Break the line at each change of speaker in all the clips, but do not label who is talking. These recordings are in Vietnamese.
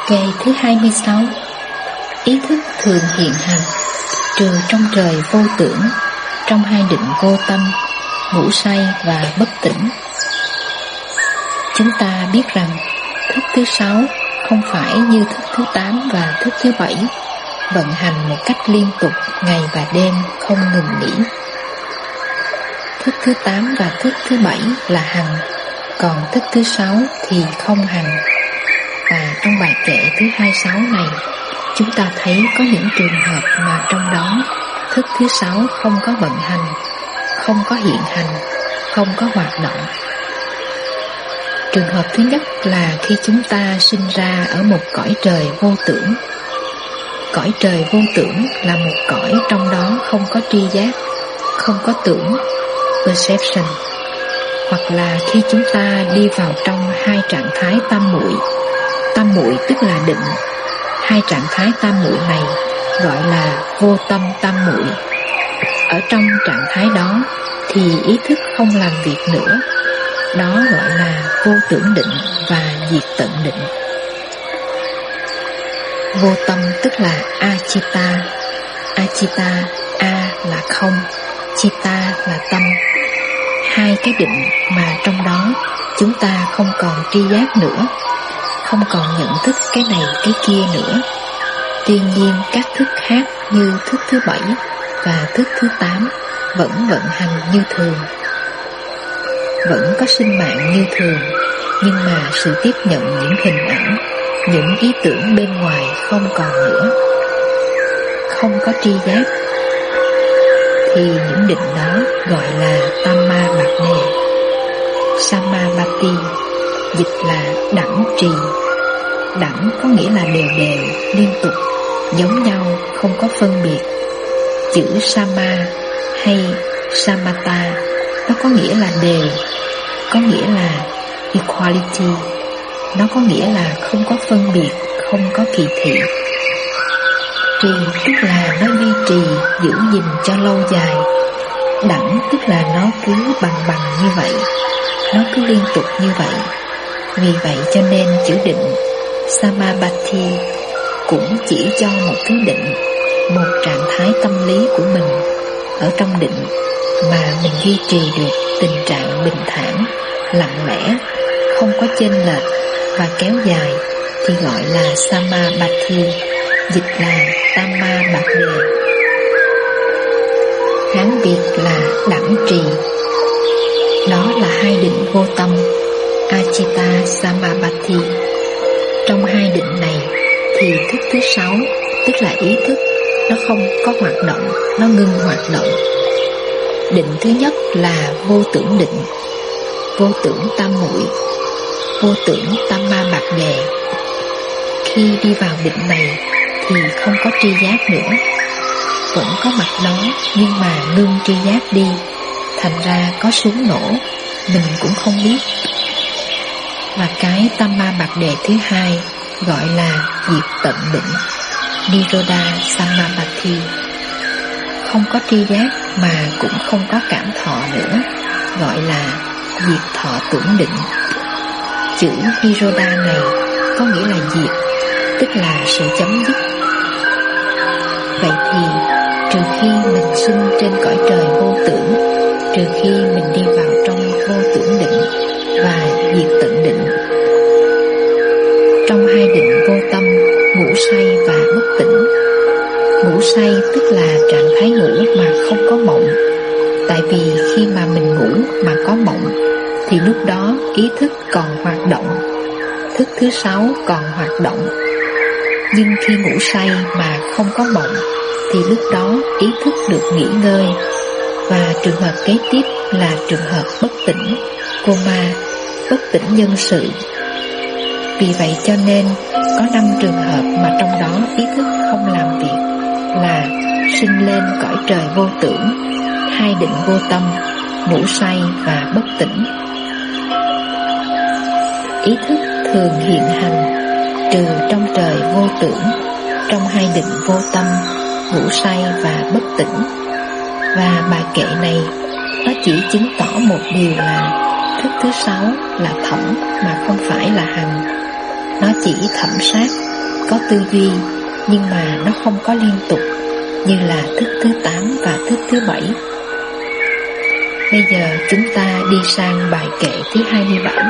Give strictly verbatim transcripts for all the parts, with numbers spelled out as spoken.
Cây thứ hai mươi sáu. Ý thức thường hiện hành, trừ trong trời vô tưởng, trong hai định vô tâm, ngủ say và bất tỉnh. Chúng ta biết rằng thức thứ sáu không phải như thức thứ tám và thức thứ bảy, vận hành một cách liên tục ngày và đêm không ngừng nghỉ. Thức thứ tám và thức thứ bảy là hành, còn thức thứ sáu thì không hành. Và trong bài kệ thứ hai mươi sáu này, chúng ta thấy có những trường hợp mà trong đó thức thứ sáu không có vận hành, không có hiện hành, không có hoạt động. Trường hợp thứ nhất là khi chúng ta sinh ra ở một cõi trời vô tưởng. Cõi trời vô tưởng là một cõi trong đó không có tri giác, không có tưởng, perception. Hoặc là khi chúng ta đi vào trong hai trạng thái tam muội. Tam muội tức là định. Hai trạng thái tam muội này gọi là vô tâm tam muội. Ở trong trạng thái đó thì ý thức không làm việc nữa. Đó gọi là vô tưởng định và diệt tận định. Vô tâm tức là Achita. Achita, A là không, Chita là tâm. Hai cái định mà trong đó chúng ta không còn tri giác nữa, không còn nhận thức cái này cái kia nữa. Tuy nhiên các thức khác như thức thứ bảy và thức thứ tám vẫn vận hành như thường, vẫn có sinh mạng như thường, nhưng mà sự tiếp nhận những hình ảnh, những ý tưởng bên ngoài không còn nữa. Không có tri giác thì những định đó gọi là Tamma Bạc Đề. Samabati dịch là đẳng trì. Đẳng có nghĩa là đều đều, liên tục, giống nhau, không có phân biệt. Chữ Sama hay Samata nó có nghĩa là đều, có nghĩa là equality. Nó có nghĩa là không có phân biệt, không có kỳ thị. Trì tức là nó duy trì, giữ gìn cho lâu dài. Đẳng tức là nó cứ bằng bằng như vậy, nó cứ liên tục như vậy. Vì vậy cho nên chữ định Samabati cũng chỉ cho một thứ định, một trạng thái tâm lý của mình. Ở trong định mà mình duy trì được tình trạng bình thản, lặng lẽ, không có chênh lệch và kéo dài thì gọi là Samabati, dịch là Tamma Bạc Đề. Hán Việt là đẳng trì. Đó là hai định vô tâm, Achita Samabati. Trong hai định này thì thức thứ sáu, tức là ý thức, nó không có hoạt động, nó ngưng hoạt động. Định thứ nhất là vô tưởng định, vô tưởng tam muội, vô tưởng Tamma Bạc Đề. Khi đi vào định này thì không có tri giác nữa, vẫn có mặt đó nhưng mà ngưng tri giác đi, thành ra có súng nổ mình cũng không biết. Và cái Tamma Bạc Đề thứ hai gọi là diệt tận định, Nirodha Samabati. Không có tri giác mà cũng không có cảm thọ nữa, gọi là diệt thọ tưởng định. Chữ Nirodha này có nghĩa là diệt, tức là sự chấm dứt. Vậy thì trừ khi mình sinh trên cõi trời vô tưởng, trừ khi mình đi vào trong vô tưởng định và diệt tận định, trong hai định vô tâm, ngủ say và bất tỉnh. Ngủ say tức là trạng thái ngủ mà không có mộng. Tại vì khi mà mình ngủ mà có mộng thì lúc đó ý thức còn hoạt động, thức thứ sáu còn hoạt động. Nhưng khi ngủ say mà không có mộng thì lúc đó ý thức được nghỉ ngơi. Và trường hợp kế tiếp là trường hợp bất tỉnh, coma, bất tỉnh nhân sự. Vì vậy cho nên có năm trường hợp mà trong đó ý thức không làm việc là sinh lên cõi trời vô tưởng, hai định vô tâm, ngủ say và bất tỉnh. Ý thức thường hiện hành, trừ trong trời vô tưởng, trong hai định vô tâm, ngủ say và bất tỉnh. Và bài kệ này nó chỉ chứng tỏ một điều là thức thứ sáu là thẩm mà không phải là hành. Nó chỉ thẩm sát, có tư duy, nhưng mà nó không có liên tục, như là thức thứ tám và thức thứ bảy. Bây giờ chúng ta đi sang bài kệ thứ hai mươi bảy.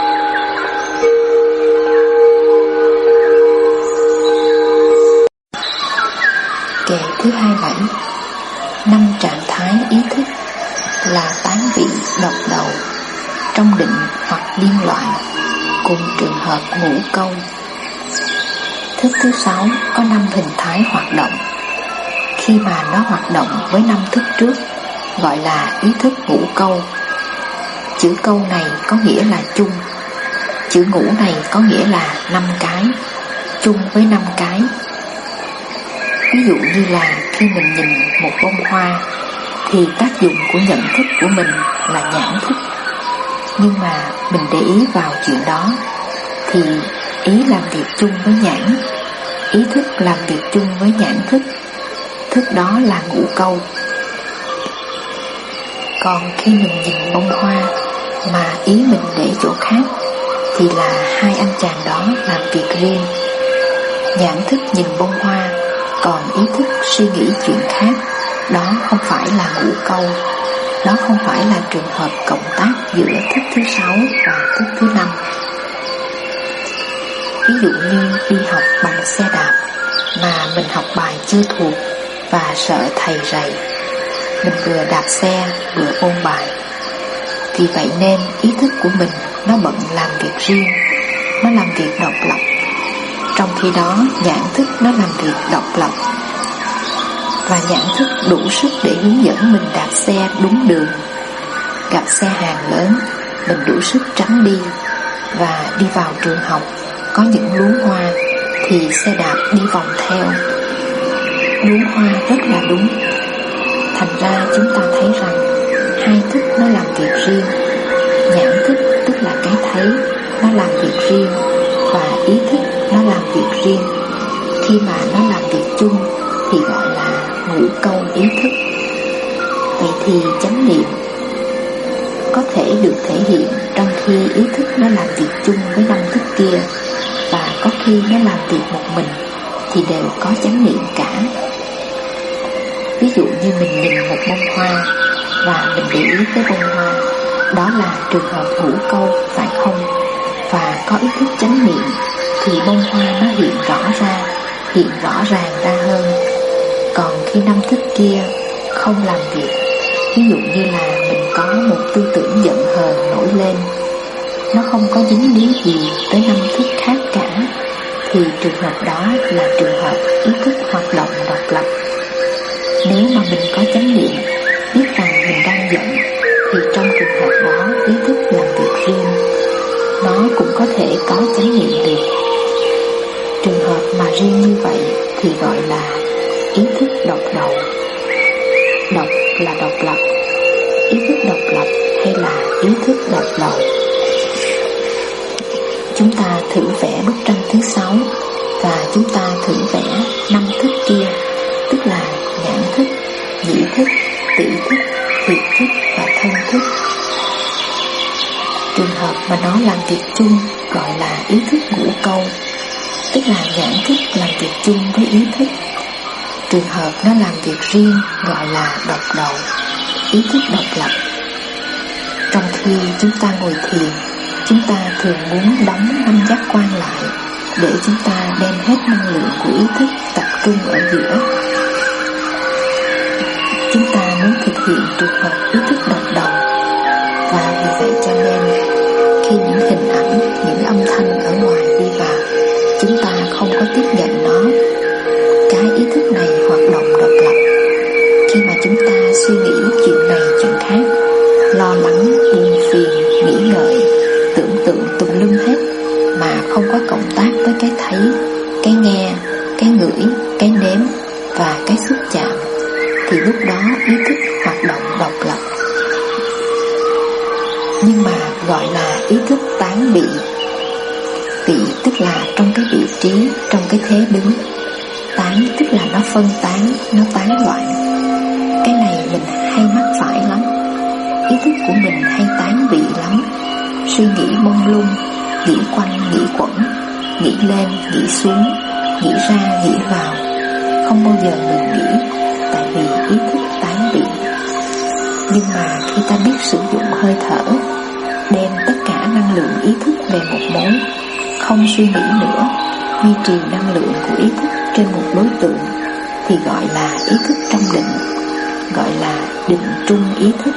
Kệ thứ hai mươi bảy. Năm trạng thái ý thức là tán vị độc đầu, trong định hoặc điên loạn, cùng trường hợp ngũ câu. Thức thứ sáu có năm hình thái hoạt động. Khi mà nó hoạt động với năm thức trước, gọi là ý thức ngũ câu. Chữ câu này có nghĩa là chung. Chữ ngũ này có nghĩa là năm cái, chung với năm cái. Ví dụ như là khi mình nhìn một bông hoa, thì tác dụng của nhận thức của mình là nhãn thức. Nhưng mà mình để ý vào chuyện đó, thì ý làm việc chung với nhãn, ý thức làm việc chung với nhãn thức. Thức đó là ngũ câu. Còn khi mình nhìn bông hoa mà ý mình để chỗ khác, thì là hai anh chàng đó làm việc riêng. Nhãn thức nhìn bông hoa, còn ý thức suy nghĩ chuyện khác. Đó không phải là ngũ câu. Đó không phải là trường hợp cộng tác giữa thức thứ sáu và thức thứ năm. Ví dụ như đi học bằng xe đạp mà mình học bài chưa thuộc và sợ thầy rầy, mình vừa đạp xe vừa ôn bài. Vì vậy nên ý thức của mình nó bận làm việc riêng, nó làm việc độc lập. Trong khi đó nhãn thức nó làm việc độc lập. Và nhãn thức đủ sức để hướng dẫn mình đạp xe đúng đường. Gặp xe hàng lớn, mình đủ sức tránh đi. Và đi vào trường học, có những luống hoa, thì xe đạp đi vòng theo. Luống hoa rất là đúng. Thành ra chúng ta thấy rằng hai thức nó làm việc riêng. Nhãn thức tức là cái thấy, nó làm việc riêng. Và ý thức nó làm việc riêng. Khi mà nó làm việc chung thì gọi là ngũ câu ý thức. Vậy thì chánh niệm có thể được thể hiện trong khi ý thức nó làm việc chung với năm thức kia, và có khi nó làm việc một mình, thì đều có chánh niệm cả. Ví dụ như mình nhìn một bông hoa và mình để ý tới bông hoa, đó là trường hợp ngũ câu, phải không? Và có ý thức chánh niệm thì bông hoa nó hiện rõ ra, hiện rõ ràng ra hơn. Còn khi năm thức kia không làm việc, ví dụ như là mình có một tư tưởng giận hờn nổi lên, nó không có dính líu gì tới năm thức khác cả, thì trường hợp đó là trường hợp ý thức hoạt động độc lập. Nếu mà mình có chánh niệm, biết rằng mình đang giận, thì trong trường hợp đó ý thức làm việc riêng, nó cũng có thể có chánh niệm được. Trường hợp mà riêng như vậy thì gọi là ý thức độc đầu. Độc là độc lập, ý thức độc lập hay là ý thức độc đầu. Chúng ta thử vẽ bức tranh thứ sáu, và chúng ta thử vẽ năm thức kia, tức là nhãn thức, nhĩ thức, tỷ thức, thiệt thức và thân thức. Trường hợp mà nó làm việc chung gọi là ý thức ngũ câu, tức là nhãn thức làm việc chung với ý thức. Trường hợp nó làm việc riêng gọi là độc đầu, ý thức độc lập. Trong khi chúng ta ngồi thiền, chúng ta thường muốn đóng năm giác quan lại, để chúng ta đem hết năng lượng của ý thức tập trung ở giữa. Chúng ta muốn thực hiện trường hợp ý thức độc đầu, và vì vậy cho nên khi những hình ảnh, những âm thanh ở ngoài đi vào, chúng ta không có tiếp nhận nó. Cái ý thức này hoạt động độc lập. Khi mà chúng ta suy nghĩ chuyện này chuyện khác, lo lắng, buồn phiền, nghĩ ngợi, tưởng tượng tùm lum hết, mà không có cộng tác với cái thấy, cái nghe, cái ngửi, cái nếm và cái xúc chạm, thì lúc đó ý thức hoạt động độc lập. Nhưng mà gọi là ý thức tán bị. Bị tức là trong cái vị trí, trong cái thế đứng. Tán tức là nó phân tán, nó tán loạn. Cái này mình hay mắc phải lắm. Ý thức của mình hay tán bị lắm. Suy nghĩ mông lung, nghĩ quanh, nghĩ quẩn, nghĩ lên, nghĩ xuống, nghĩ ra nghĩ vào, không bao giờ ngừng nghỉ, tại vì ý thức tán bị. Nhưng mà khi ta biết sử dụng hơi thở, đem tất cả năng lượng ý thức về một mối, không suy nghĩ nữa, duy trì năng lượng của ý thức trên một đối tượng, thì gọi là ý thức trong định, gọi là định trung ý thức.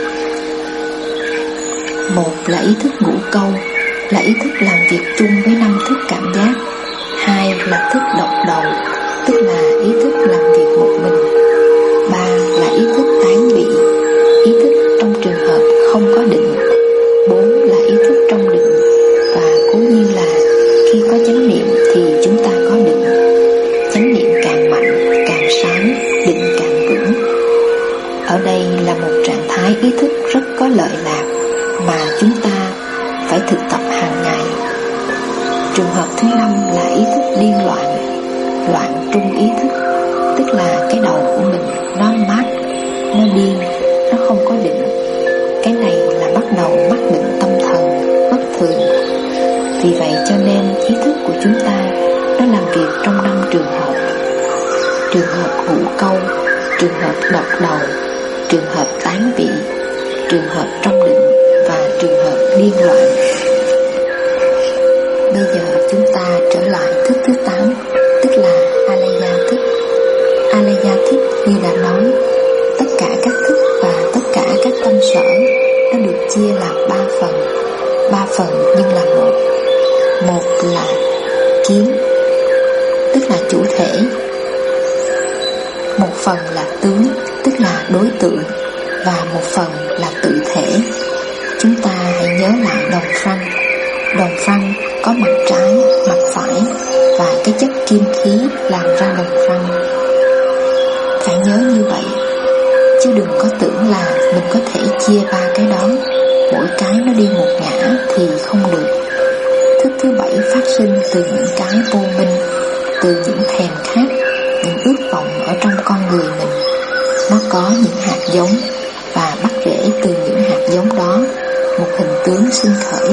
Một là ý thức ngũ câu, là ý thức làm việc chung với năm thức cảm giác. Hai là thức độc đầu, tức là ý thức làm việc một mình. Ba là ý thức tán bị, ý thức trong trường hợp không có định. Bốn là ý thức trong định, và cố nhiên là khi có chánh niệm thì chúng ta có định. Chánh niệm càng mạnh, càng sáng, định càng vững. Ở đây là một trạng thái ý thức rất có lợi lạc mà chúng ta phải thực tập hàng ngày. Trường hợp thứ năm là ý thức điên loạn, loạn trung ý thức, tức là cái đầu của mình nó mát, nó điên, nó không có định. Cái này là bắt đầu mắc bệnh tâm thần, bất thường. Vì vậy cho nên ý thức của chúng ta nó làm việc trong năm trường hợp. Trường hợp ngũ câu, trường hợp độc đầu, trường hợp tán bị, trường hợp trong định và trường hợp điên loạn. Bây giờ chúng ta trở lại thức thứ tám, tức là Alaya thức. Alaya thức như đã nói, tất cả các thức và tất cả các tâm sở nó được chia làm ba phần. Ba phần nhưng là một. Một là kiến, tức là chủ thể. Một phần là tướng, tức là đối tượng. Và một phần là tự thể. Chúng ta hãy nhớ lại đồng phanh. Đồng phanh có mặt trái, mặt phải và cái chất kim khí làm ra đồng phanh. Phải nhớ như vậy, chứ đừng có tưởng là mình có thể chia ba cái đó, mỗi cái nó đi một ngã thì không được. Thức thứ bảy phát sinh từ những cái vô minh, từ những thèm khát, những ước vọng ở trong con người mình. Nó có những hạt giống và bắt rễ từ những hạt giống đó, một hình tướng sinh khởi.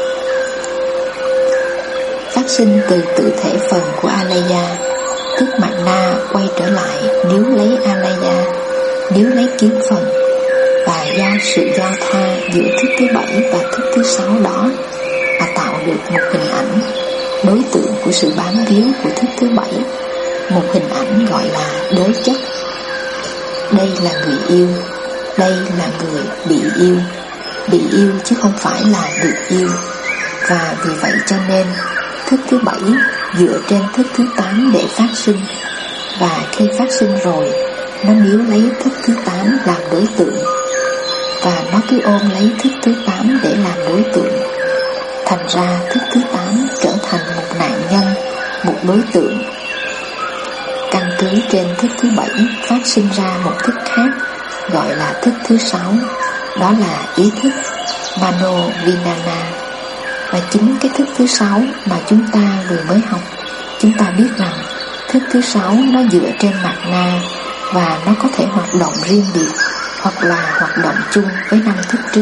Phát sinh từ tự thể phần của Alaya, tức Mạt Na quay trở lại nếu lấy Alaya, nếu lấy kiến phần. Và do sự giao thoa giữa thức thứ bảy và thức thứ sáu đó mà tạo được một hình ảnh, đối tượng của sự bám víu của thức thứ bảy, một hình ảnh gọi là đới chất. Đây là người yêu, đây là người bị yêu, bị yêu chứ không phải là được yêu. Và vì vậy cho nên thức thứ bảy dựa trên thức thứ tám để phát sinh. Và khi phát sinh rồi, nó níu lấy thức thứ tám làm đối tượng, và nó cứ ôm lấy thức thứ tám để làm đối tượng. Thành ra thức thứ tám trở thành một nạn nhân, một đối tượng. Căn cứ trên thức thứ bảy phát sinh ra một thức khác, gọi là thức thứ sáu. Đó là ý thức Mano Vinana. Và chính cái thức thứ sáu mà chúng ta vừa mới học, chúng ta biết rằng thức thứ sáu nó dựa trên Mạt Na, và nó có thể hoạt động riêng biệt hoặc là hoạt động chung với năm thức trước.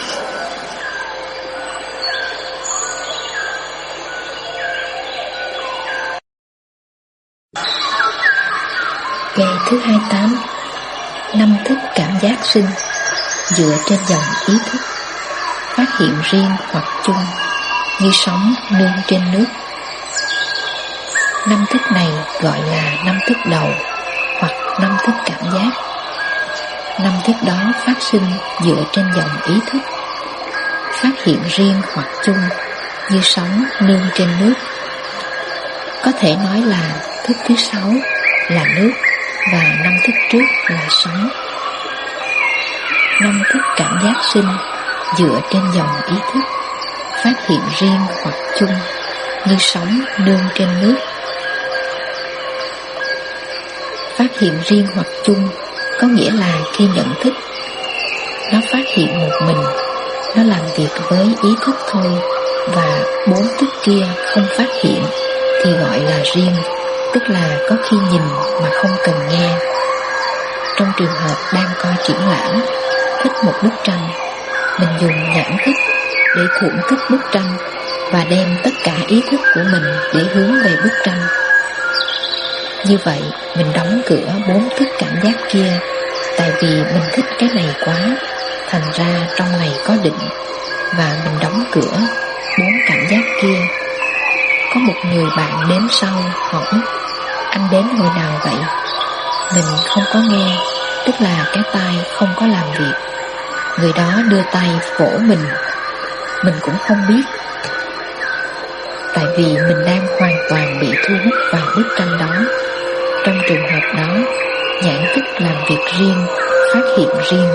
Ngày thứ hai mươi tám, năm thức cảm giác sinh dựa trên dòng ý thức, phát hiện riêng hoặc chung, như sóng nương trên nước. Năm thức này gọi là năm thức đầu hoặc năm thức cảm giác. Năm thức đó phát sinh dựa trên dòng ý thức, phát hiện riêng hoặc chung, như sóng nương trên nước. Có thể nói là thức thứ sáu là nước và năm thức trước là sóng. Năm thức cảm giác sinh dựa trên dòng ý thức, phát hiện riêng hoặc chung, như sóng nương trên nước. Phát hiện riêng hoặc chung có nghĩa là khi nhận thức, nó phát hiện một mình, nó làm việc với ý thức thôi, và bốn thức kia không phát hiện thì gọi là riêng, tức là có khi nhìn mà không cần nghe. Trong trường hợp đang coi triển lãm, thích một bức tranh, mình dùng nhãn thức để thưởng thức bức tranh và đem tất cả ý thức của mình để hướng về bức tranh, Như vậy mình đóng cửa bốn thức cảm giác kia. Tại vì mình thích cái này quá, thành ra trong này có định, và mình đóng cửa bốn cảm giác kia. Có một người bạn đến sau hỏi: anh đến hồi nào vậy? Mình không có nghe, tức là cái tai không có làm việc. Người đó đưa tay vỗ mình. Mình cũng không biết, tại vì mình đang hoàn toàn bị thu hút vào bức tranh đó. Trong trường hợp đó, nhãn thức làm việc riêng, phát hiện riêng.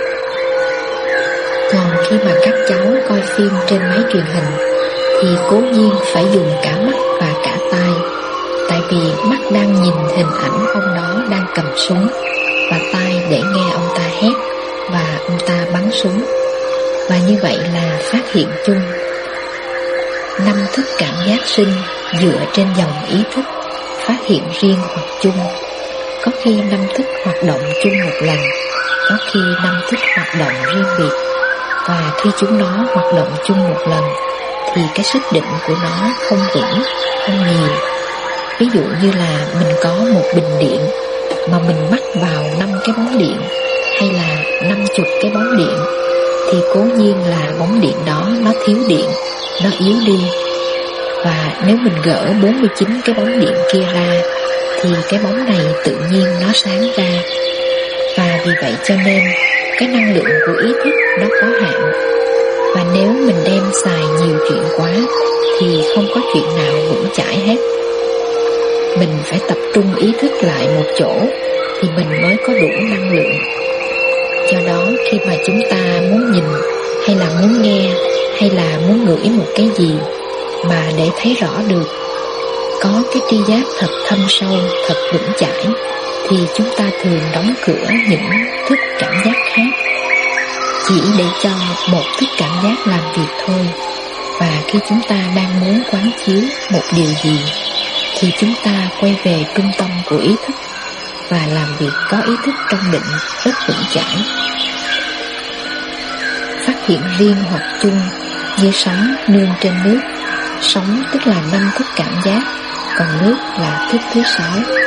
Còn khi mà các cháu coi phim trên máy truyền hình thì cố nhiên phải dùng cả mắt và cả tai. Tại vì mắt đang nhìn hình ảnh ông đó đang cầm súng, và tai để nghe ông ta hét và ông ta bắn súng. Và như vậy là phát hiện chung. Năm thức cảm giác sinh dựa trên dòng ý thức, phát hiện riêng hoặc chung. Có khi năm thức hoạt động chung một lần, có khi năm thức hoạt động riêng biệt. Và khi chúng nó hoạt động chung một lần thì cái sức định của nó không vững, không nhiều. Ví dụ như là mình có một bình điện mà mình mắc vào năm cái bóng điện, hay là năm chục cái bóng điện, thì cố nhiên là bóng điện đó nó thiếu điện, nó yếu đi. Và nếu mình gỡ bốn mươi chín cái bóng điện kia ra thì cái bóng này tự nhiên nó sáng ra. Và vì vậy cho nên cái năng lượng của ý thức nó có hạn. Và nếu mình đem xài nhiều chuyện quá thì không có chuyện nào vững chãi hết. Mình phải tập trung ý thức lại một chỗ thì mình mới có đủ năng lượng. Do đó khi mà chúng ta muốn nhìn, hay là muốn nghe, hay là muốn ngửi một cái gì mà để thấy rõ được, có cái tri giác thật thâm sâu, thật vững chãi, thì chúng ta thường đóng cửa những thức cảm giác khác, chỉ để cho một thức cảm giác làm việc thôi. Và khi chúng ta đang muốn quán chiếu một điều gì thì chúng ta quay về trung tâm của ý thức và làm việc có ý thức trong định rất vững chãi. Phát hiện riêng hoặc chung như sóng nương trên nước. Sóng tức là năm thức cảm giác, còn nước là thức thứ sáu.